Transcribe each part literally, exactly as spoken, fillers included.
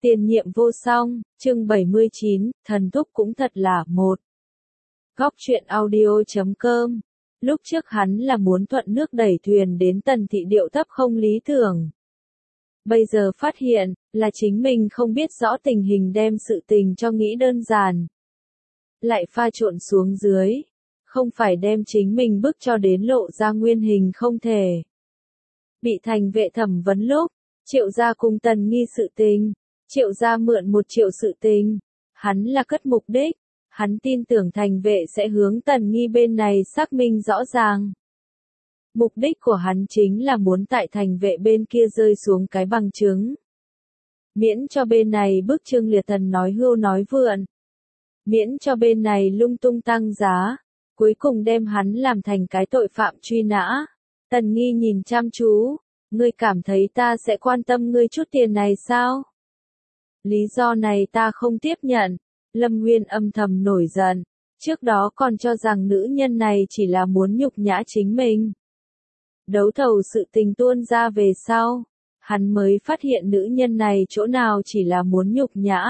Tiền nhiệm vô song, chương bảy mươi chín, thần thúc cũng thật là một. Góc truyện audio chấm com. Lúc trước hắn là muốn thuận nước đẩy thuyền đến Tần thị điệu thấp không lý tưởng. Bây giờ phát hiện, là chính mình không biết rõ tình hình đem sự tình cho nghĩ đơn giản. Lại pha trộn xuống dưới. Không phải đem chính mình bức cho đến lộ ra nguyên hình không thể. Bị thành vệ thẩm vấn lúc, Triệu gia cùng Tần nghi sự tình. Triệu gia mượn một triệu sự tình. Hắn là cất mục đích. Hắn tin tưởng thành vệ sẽ hướng Tần nghi bên này xác minh rõ ràng. Mục đích của hắn chính là muốn tại thành vệ bên kia rơi xuống cái bằng chứng. Miễn cho bên này bức Trương Liệt Thần nói hưu nói vượn. Miễn cho bên này lung tung tăng giá. Cuối cùng đem hắn làm thành cái tội phạm truy nã. Tần nghi nhìn chăm chú. Ngươi cảm thấy ta sẽ quan tâm ngươi chút tiền này sao? Lý do này ta không tiếp nhận. Lâm Nguyên âm thầm nổi giận. Trước đó còn cho rằng nữ nhân này chỉ là muốn nhục nhã chính mình. Đấu thầu sự tình tuôn ra về sau. Hắn mới phát hiện nữ nhân này chỗ nào chỉ là muốn nhục nhã.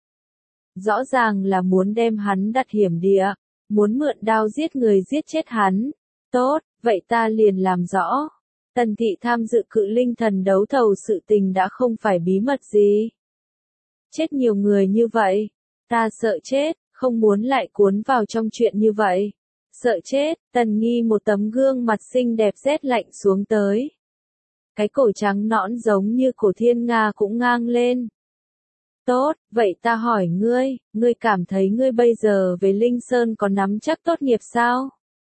Rõ ràng là muốn đem hắn đặt hiểm địa. Muốn mượn đao giết người giết chết hắn. Tốt, vậy ta liền làm rõ. Tần thị tham dự cự linh thần đấu thầu sự tình đã không phải bí mật gì. Chết nhiều người như vậy. Ta sợ chết, không muốn lại cuốn vào trong chuyện như vậy. Sợ chết, Tần nghi một tấm gương mặt xinh đẹp rét lạnh xuống tới. Cái cổ trắng nõn giống như cổ thiên nga cũng ngang lên. Tốt, vậy ta hỏi ngươi, ngươi cảm thấy ngươi bây giờ về Linh Sơn có nắm chắc tốt nghiệp sao?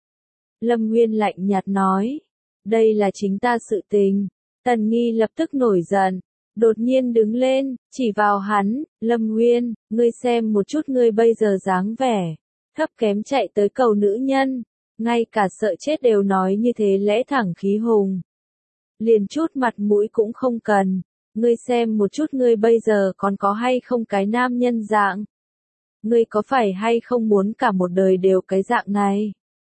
Lâm Nguyên lạnh nhạt nói. Đây là chính ta sự tình. Tần nghi lập tức nổi giận. Đột nhiên đứng lên, chỉ vào hắn, Lâm Nguyên, ngươi xem một chút ngươi bây giờ dáng vẻ. Thấp kém chạy tới cầu nữ nhân. Ngay cả sợ chết đều nói như thế lẽ thẳng khí hùng. Liền chút mặt mũi cũng không cần. Ngươi xem một chút ngươi bây giờ còn có hay không cái nam nhân dạng. Ngươi có phải hay không muốn cả một đời đều cái dạng này?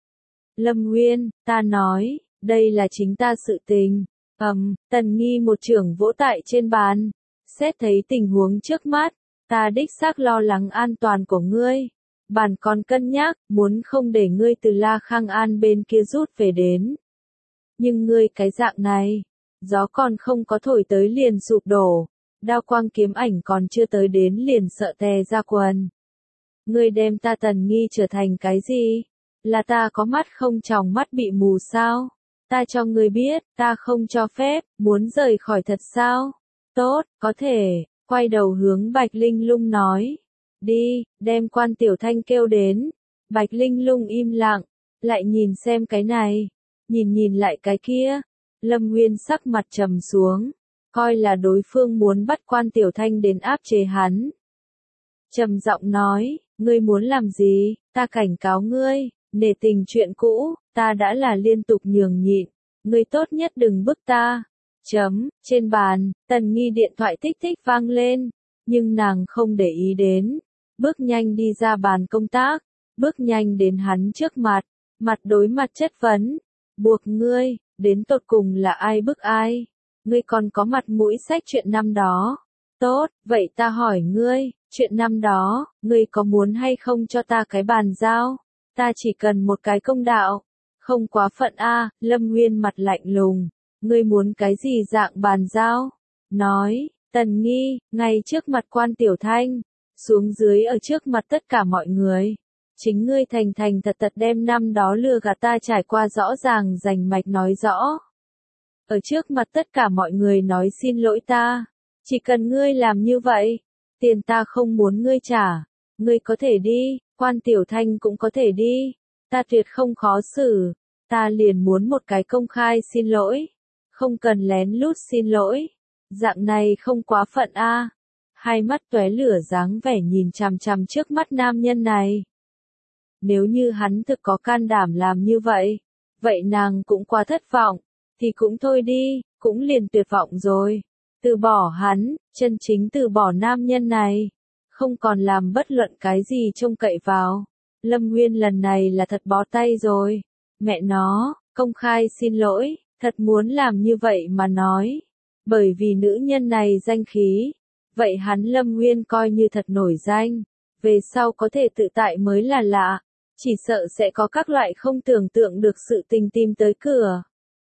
Lâm Nguyên, ta nói, đây là chính ta sự tình. Ầm, um, Tần nghi một trưởng vỗ tại trên bàn. Xét thấy tình huống trước mắt, ta đích xác lo lắng an toàn của ngươi. Bản còn cân nhắc, muốn không để ngươi từ La Khang An bên kia rút về đến. Nhưng ngươi cái dạng này, gió còn không có thổi tới liền sụp đổ. Đao quang kiếm ảnh còn chưa tới đến liền sợ tè ra quần. Ngươi đem ta Tần nghi trở thành cái gì? Là ta có mắt không tròng mắt bị mù sao? Ta cho ngươi biết, ta không cho phép, muốn rời khỏi thật sao? Tốt, có thể, quay đầu hướng Bạch Linh Lung nói. Đi, đem Quan Tiểu Thanh kêu đến. Bạch Linh Lung im lặng, lại nhìn xem cái này, nhìn nhìn lại cái kia. Lâm Nguyên sắc mặt trầm xuống, coi là đối phương muốn bắt Quan Tiểu Thanh đến áp chế hắn. Trầm giọng nói, ngươi muốn làm gì, ta cảnh cáo ngươi. Nể tình chuyện cũ, ta đã là liên tục nhường nhịn, ngươi tốt nhất đừng bức ta. Chấm, trên bàn, Tần nghi điện thoại tích tích vang lên, nhưng nàng không để ý đến. Bước nhanh đi ra bàn công tác, bước nhanh đến hắn trước mặt, mặt đối mặt chất vấn. Buộc ngươi, đến tột cùng là ai bức ai? Ngươi còn có mặt mũi sách chuyện năm đó. Tốt, vậy ta hỏi ngươi, chuyện năm đó, ngươi có muốn hay không cho ta cái bàn giao? Ta chỉ cần một cái công đạo. Không quá phận a, Lâm Nguyên mặt lạnh lùng. Ngươi muốn cái gì dạng bàn giao? Nói, Tần nghi, ngay trước mặt Quan Tiểu Thanh. Xuống dưới ở trước mặt tất cả mọi người. Chính ngươi thành thành thật thật đem năm đó lừa gạt ta trải qua rõ ràng rành mạch nói rõ. Ở trước mặt tất cả mọi người nói xin lỗi ta. Chỉ cần ngươi làm như vậy, tiền ta không muốn ngươi trả. Ngươi có thể đi. Quan Tiểu Thanh cũng có thể đi. Ta tuyệt không khó xử. Ta liền muốn một cái công khai xin lỗi. Không cần lén lút xin lỗi. Dạng này không quá phận a. À. Hai mắt tóe lửa dáng vẻ nhìn chằm chằm trước mắt nam nhân này. Nếu như hắn thực có can đảm làm như vậy, vậy nàng cũng quá thất vọng. Thì cũng thôi đi, cũng liền tuyệt vọng rồi. Từ bỏ hắn, chân chính từ bỏ nam nhân này. Không còn làm bất luận cái gì trông cậy vào. Lâm Nguyên lần này là thật bó tay rồi. Mẹ nó, công khai xin lỗi, thật muốn làm như vậy mà nói. Bởi vì nữ nhân này danh khí. Vậy hắn Lâm Nguyên coi như thật nổi danh, về sau có thể tự tại mới là lạ, chỉ sợ sẽ có các loại không tưởng tượng được sự tình tìm tới cửa.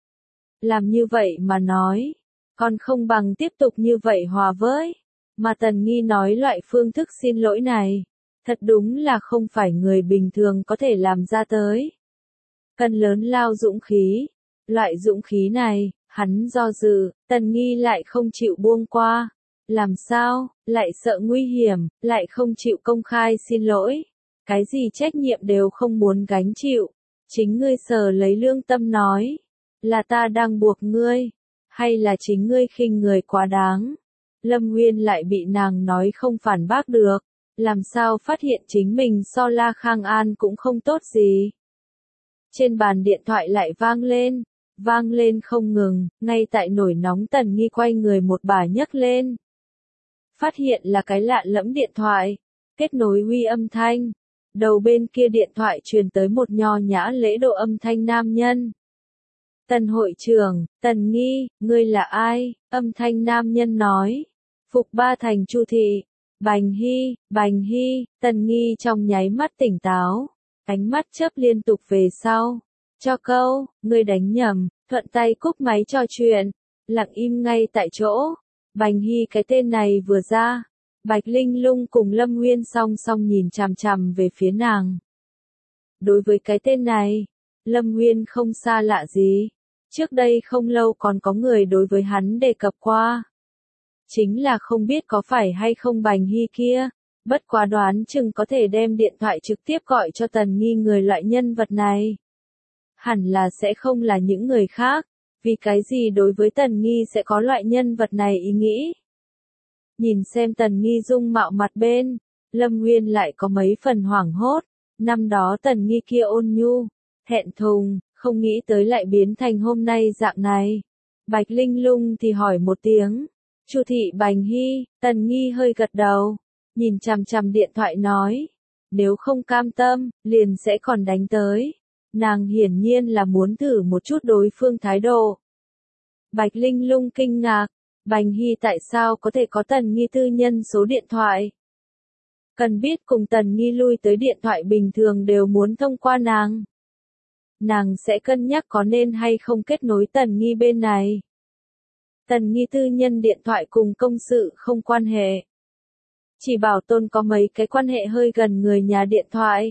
Làm như vậy mà nói, còn không bằng tiếp tục như vậy hòa với, mà Tần Nghi nói loại phương thức xin lỗi này, thật đúng là không phải người bình thường có thể làm ra tới. Cần lớn lao dũng khí, loại dũng khí này, hắn do dự, Tần Nghi lại không chịu buông qua. Làm sao, lại sợ nguy hiểm, lại không chịu công khai xin lỗi. Cái gì trách nhiệm đều không muốn gánh chịu. Chính ngươi sờ lấy lương tâm nói. Là ta đang buộc ngươi. Hay là chính ngươi khinh người quá đáng. Lâm Nguyên lại bị nàng nói không phản bác được. Làm sao phát hiện chính mình so La Khang An cũng không tốt gì. Trên bàn điện thoại lại vang lên. Vang lên không ngừng, ngay tại nổi nóng Tần Nghi quay người một bà nhấc lên. Phát hiện là cái lạ lẫm điện thoại, kết nối uy âm thanh. Đầu bên kia điện thoại truyền tới một nho nhã lễ độ âm thanh nam nhân. Tần hội trưởng, Tần Nghi, ngươi là ai? Âm thanh nam nhân nói. Phục Ba Thành Chu thị, Bành Hy, Bành Hy, Tần Nghi trong nháy mắt tỉnh táo, ánh mắt chớp liên tục về sau. Cho câu, ngươi đánh nhầm, thuận tay cúp máy trò chuyện, lặng im ngay tại chỗ. Bành Hy cái tên này vừa ra, Bạch Linh Lung cùng Lâm Nguyên song song nhìn chằm chằm về phía nàng. Đối với cái tên này, Lâm Nguyên không xa lạ gì, trước đây không lâu còn có người đối với hắn đề cập qua. Chính là không biết có phải hay không Bành Hy kia, bất quá đoán chừng có thể đem điện thoại trực tiếp gọi cho Tần Nghi người loại nhân vật này. Hẳn là sẽ không là những người khác, vì cái gì đối với Tần Nghi sẽ có loại nhân vật này ý nghĩ. Nhìn xem Tần Nghi dung mạo mặt bên, Lâm Nguyên lại có mấy phần hoảng hốt, năm đó Tần Nghi kia ôn nhu, thẹn thùng, không nghĩ tới lại biến thành hôm nay dạng này. Bạch Linh Lung thì hỏi một tiếng, Chu thị Bành Hy, Tần Nghi hơi gật đầu, nhìn chằm chằm điện thoại nói, nếu không cam tâm, liền sẽ còn đánh tới. Nàng hiển nhiên là muốn thử một chút đối phương thái độ. Bạch Linh Lung kinh ngạc, Bành Hy tại sao có thể có Tần Nghi tư nhân số điện thoại? Cần biết cùng Tần Nghi lui tới điện thoại bình thường đều muốn thông qua nàng. Nàng sẽ cân nhắc có nên hay không kết nối Tần Nghi bên này. Tần Nghi tư nhân điện thoại cùng công sự không quan hệ. Chỉ bảo tồn có mấy cái quan hệ hơi gần người nhà điện thoại.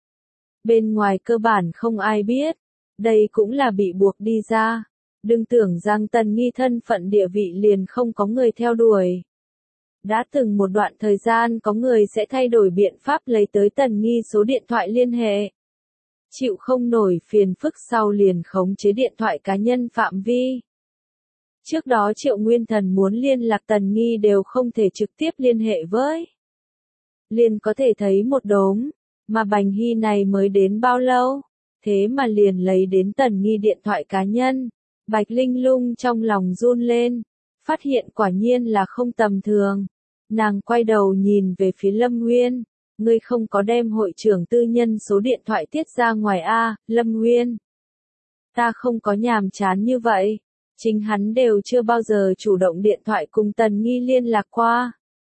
Bên ngoài cơ bản không ai biết, đây cũng là bị buộc đi ra. Đừng tưởng rằng Tần Nghi thân phận địa vị liền không có người theo đuổi. Đã từng một đoạn thời gian có người sẽ thay đổi biện pháp lấy tới Tần Nghi số điện thoại liên hệ. Chịu không nổi phiền phức sau liền khống chế điện thoại cá nhân phạm vi. Trước đó Triệu Nguyên Thần muốn liên lạc Tần Nghi đều không thể trực tiếp liên hệ với. Liền có thể thấy một đốm. Mà Bành Hy này mới đến bao lâu, thế mà liền lấy đến Tần Nghi điện thoại cá nhân. Bạch Linh Lung trong lòng run lên, phát hiện quả nhiên là không tầm thường. Nàng quay đầu nhìn về phía Lâm Nguyên, ngươi không có đem hội trưởng tư nhân số điện thoại tiết ra ngoài a, Lâm Nguyên. Ta không có nhàm chán như vậy, chính hắn đều chưa bao giờ chủ động điện thoại cùng Tần Nghi liên lạc qua.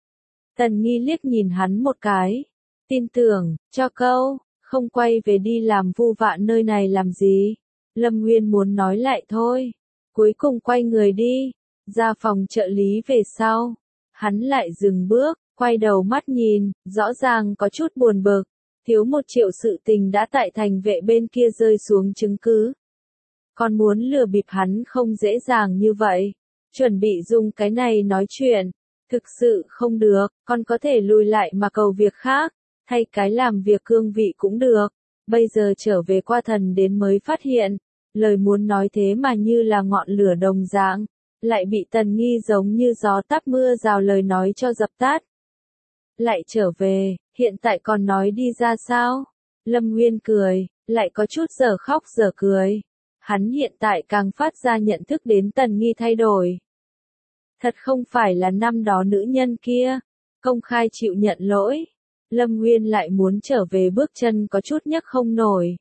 Tần Nghi liếc nhìn hắn một cái. Tin tưởng, cho câu, không quay về đi làm vu vạ nơi này làm gì. Lâm Nguyên muốn nói lại thôi. Cuối cùng quay người đi, ra phòng trợ lý về sau. Hắn lại dừng bước, quay đầu mắt nhìn, rõ ràng có chút buồn bực. Thiếu một triệu sự tình đã tại thành vệ bên kia rơi xuống chứng cứ. Còn muốn lừa bịp hắn không dễ dàng như vậy. Chuẩn bị dùng cái này nói chuyện. Thực sự không được, còn có thể lùi lại mà cầu việc khác. Thay cái làm việc cương vị cũng được, bây giờ trở về qua thần đến mới phát hiện, lời muốn nói thế mà như là ngọn lửa đồng dạng, lại bị Tần Nghi giống như gió táp mưa rào lời nói cho dập tắt. Lại trở về, hiện tại còn nói đi ra sao? Lâm Nguyên cười, lại có chút giờ khóc giờ cười. Hắn hiện tại càng phát ra nhận thức đến Tần Nghi thay đổi. Thật không phải là năm đó nữ nhân kia, công khai chịu nhận lỗi. Lâm Nguyên lại muốn trở về bước chân có chút nhấc không nổi.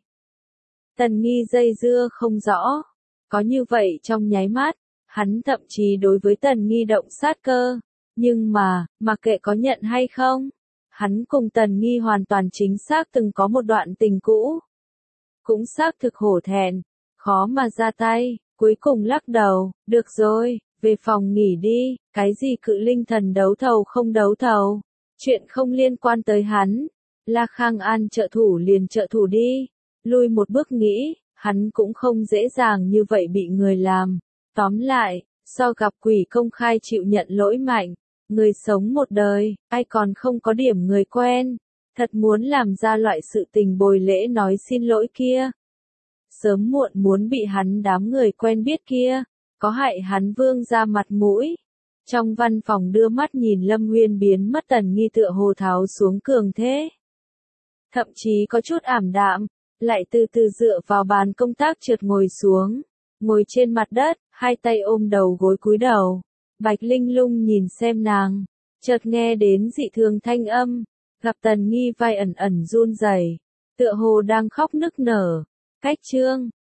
Tần Nghi dây dưa không rõ. Có như vậy trong nháy mắt, hắn thậm chí đối với Tần Nghi động sát cơ. Nhưng mà, mặc kệ có nhận hay không, hắn cùng Tần Nghi hoàn toàn chính xác từng có một đoạn tình cũ. Cũng xác thực hổ thẹn, khó mà ra tay, cuối cùng lắc đầu, được rồi, về phòng nghỉ đi, cái gì cự linh thần đấu thầu không đấu thầu, chuyện không liên quan tới hắn. La Khang An trợ thủ liền trợ thủ đi, lui một bước nghĩ, hắn cũng không dễ dàng như vậy bị người làm. Tóm lại, so gặp quỷ công khai chịu nhận lỗi mạnh, người sống một đời, ai còn không có điểm người quen, thật muốn làm ra loại sự tình bồi lễ nói xin lỗi kia. Sớm muộn muốn bị hắn đám người quen biết kia, có hại hắn Vương ra mặt mũi. Trong văn phòng đưa mắt nhìn Lâm Nguyên biến mất Tần Nghi tựa hồ tháo xuống cường thế. Thậm chí có chút ảm đạm, lại từ từ dựa vào bàn công tác trượt ngồi xuống, ngồi trên mặt đất, hai tay ôm đầu gối cúi đầu. Bạch Linh Lung nhìn xem nàng, chợt nghe đến dị thường thanh âm, gặp Tần Nghi vai ẩn ẩn run rẩy, tựa hồ đang khóc nức nở. Cách chương